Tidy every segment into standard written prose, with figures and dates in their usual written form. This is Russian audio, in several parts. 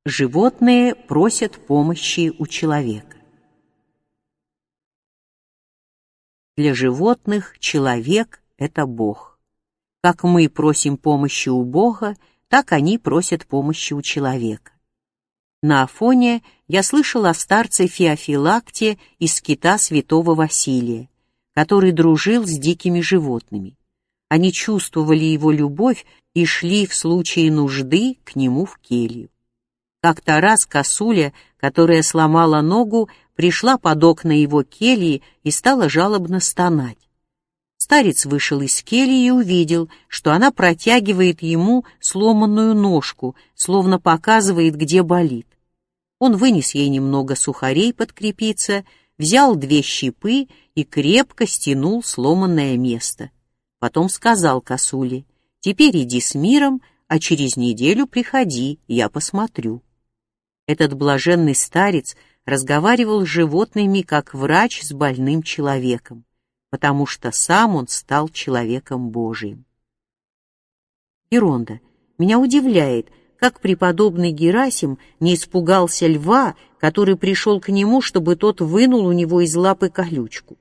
Животные просят помощи у человека. Для животных человек – это Бог. Как мы просим помощи у Бога, так они просят помощи у человека. На Афоне я слышал о старце Феофилакте из скита святого Василия, который дружил с дикими животными. Они чувствовали его любовь и шли в случае нужды к нему в келью. Как-то раз косуля, которая сломала ногу, пришла под окна его кельи и стала жалобно стонать. Старец вышел из кельи и увидел, что она протягивает ему сломанную ножку, словно показывает, где болит. Он вынес ей немного сухарей подкрепиться, взял 2 щепы и крепко стянул сломанное место. Потом сказал косуле: «Теперь иди с миром, а через неделю приходи, я посмотрю». Этот блаженный старец разговаривал с животными как врач с больным человеком, потому что сам он стал человеком Божиим. Геронда, меня удивляет, как преподобный Герасим не испугался льва, который пришел к нему, чтобы тот вынул у него из лапы колючку.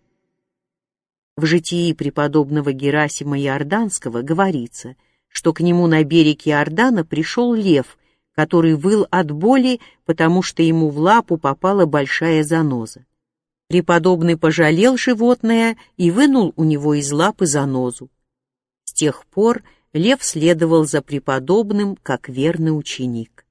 В житии преподобного Герасима Иорданского говорится, что к нему на берег Иордана пришел лев, который выл от боли, потому что ему в лапу попала большая заноза. Преподобный пожалел животное и вынул у него из лапы занозу. С тех пор лев следовал за преподобным как верный ученик.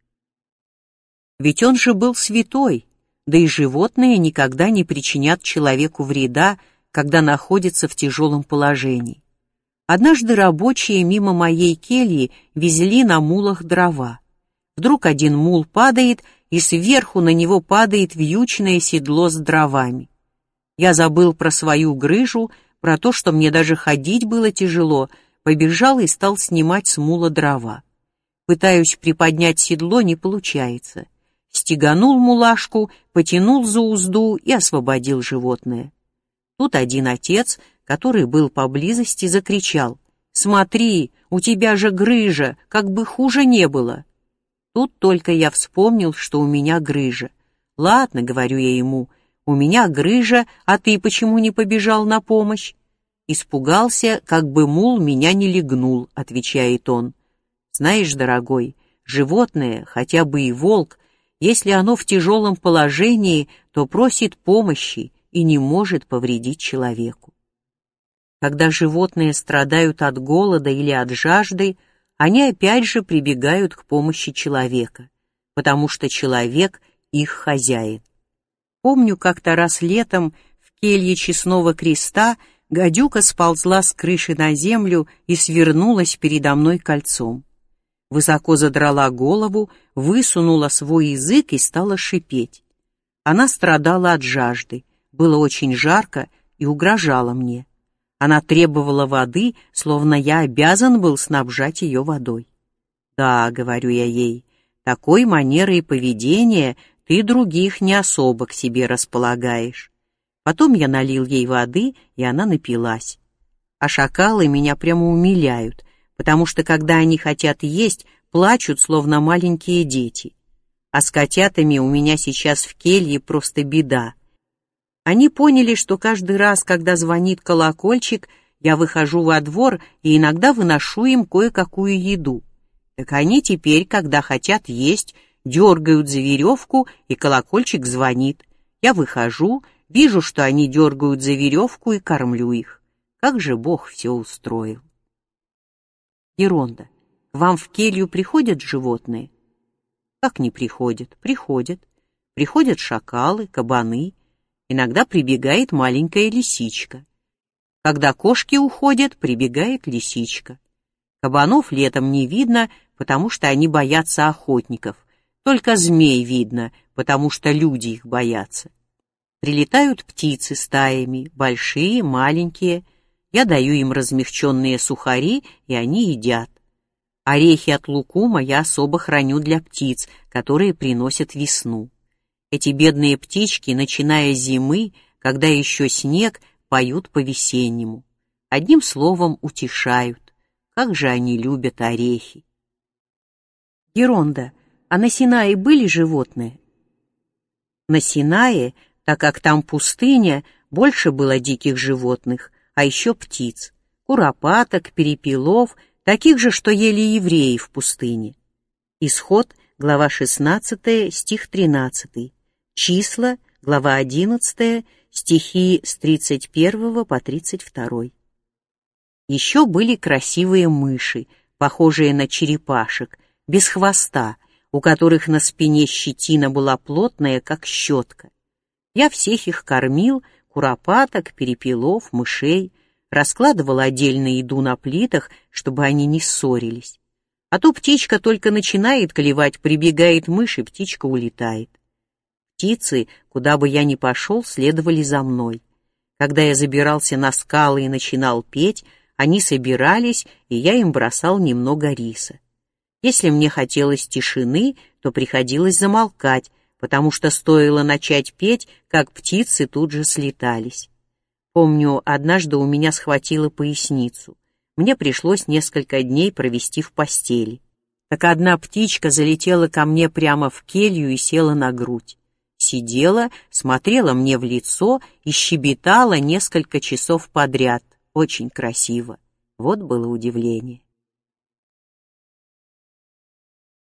Ведь он же был святой, да и животные никогда не причинят человеку вреда, когда находятся в тяжелом положении. Однажды рабочие мимо моей кельи везли на мулах дрова. Вдруг один мул падает, и сверху на него падает вьючное седло с дровами. Я забыл про свою грыжу, про то, что мне даже ходить было тяжело, побежал и стал снимать с мула дрова. Пытаюсь приподнять седло, не получается. Стеганул мулашку, потянул за узду и освободил животное. Тут один отец, который был поблизости, закричал: «Смотри, у тебя же грыжа, как бы хуже не было». Тут только я вспомнил, что у меня грыжа. «Ладно, — говорю я ему, — у меня грыжа, а ты почему не побежал на помощь?» «Испугался, как бы мул меня не легнул», — отвечает он. «Знаешь, дорогой, животное, хотя бы и волк, если оно в тяжелом положении, то просит помощи и не может повредить человеку. Когда животные страдают от голода или от жажды, они опять же прибегают к помощи человека, потому что человек их хозяин. Помню, как-то раз летом в келье Честного Креста гадюка сползла с крыши на землю и свернулась передо мной кольцом. Высоко задрала голову, высунула свой язык и стала шипеть. Она страдала от жажды, было очень жарко и угрожала мне. Она требовала воды, словно я обязан был снабжать ее водой. «Да, — говорю я ей, — такой манерой поведения ты других не особо к себе располагаешь». Потом я налил ей воды, и она напилась. А шакалы меня прямо умиляют, потому что, когда они хотят есть, плачут, словно маленькие дети. А с котятами у меня сейчас в келье просто беда. Они поняли, что каждый раз, когда звонит колокольчик, я выхожу во двор и иногда выношу им кое-какую еду. Так они теперь, когда хотят есть, дергают за веревку, и колокольчик звонит. Я выхожу, вижу, что они дергают за веревку, и кормлю их. Как же Бог все устроил. Геронда, к вам в келью приходят животные? Как не приходят? Приходят. Приходят шакалы, кабаны. Иногда прибегает маленькая лисичка. Когда кошки уходят, прибегает лисичка. Кабанов летом не видно, потому что они боятся охотников. Только змей видно, потому что люди их боятся. Прилетают птицы стаями, большие, маленькие. Я даю им размягченные сухари, и они едят. Орехи от лукума я особо храню для птиц, которые приносят весну. Эти бедные птички, начиная с зимы, когда еще снег, поют по-весеннему. Одним словом, утешают. Как же они любят орехи. Геронда, А на Синае были животные? На Синае, так как там пустыня, больше было диких животных, а еще птиц, куропаток, перепелов, таких же, что ели евреи в пустыне. Исход, глава 16, стих 13. Числа, глава 11, стихи с 31 по 32. Еще были красивые мыши, похожие на черепашек, без хвоста, у которых на спине щетина была плотная, как щетка. Я всех их кормил, куропаток, перепелов, мышей, раскладывал отдельно еду на плитах, чтобы они не ссорились. А то птичка только начинает клевать, прибегает мышь, и птичка улетает. Птицы, куда бы я ни пошел, следовали за мной. Когда я забирался на скалы и начинал петь, они собирались, и я им бросал немного риса. Если мне хотелось тишины, то приходилось замолкать, потому что стоило начать петь, как птицы тут же слетались. Помню, однажды у меня схватило поясницу. Мне пришлось несколько дней провести в постели. Так одна птичка залетела ко мне прямо в келью и села на грудь. Сидела, смотрела мне в лицо и щебетала несколько часов подряд. Очень красиво. Вот было удивление.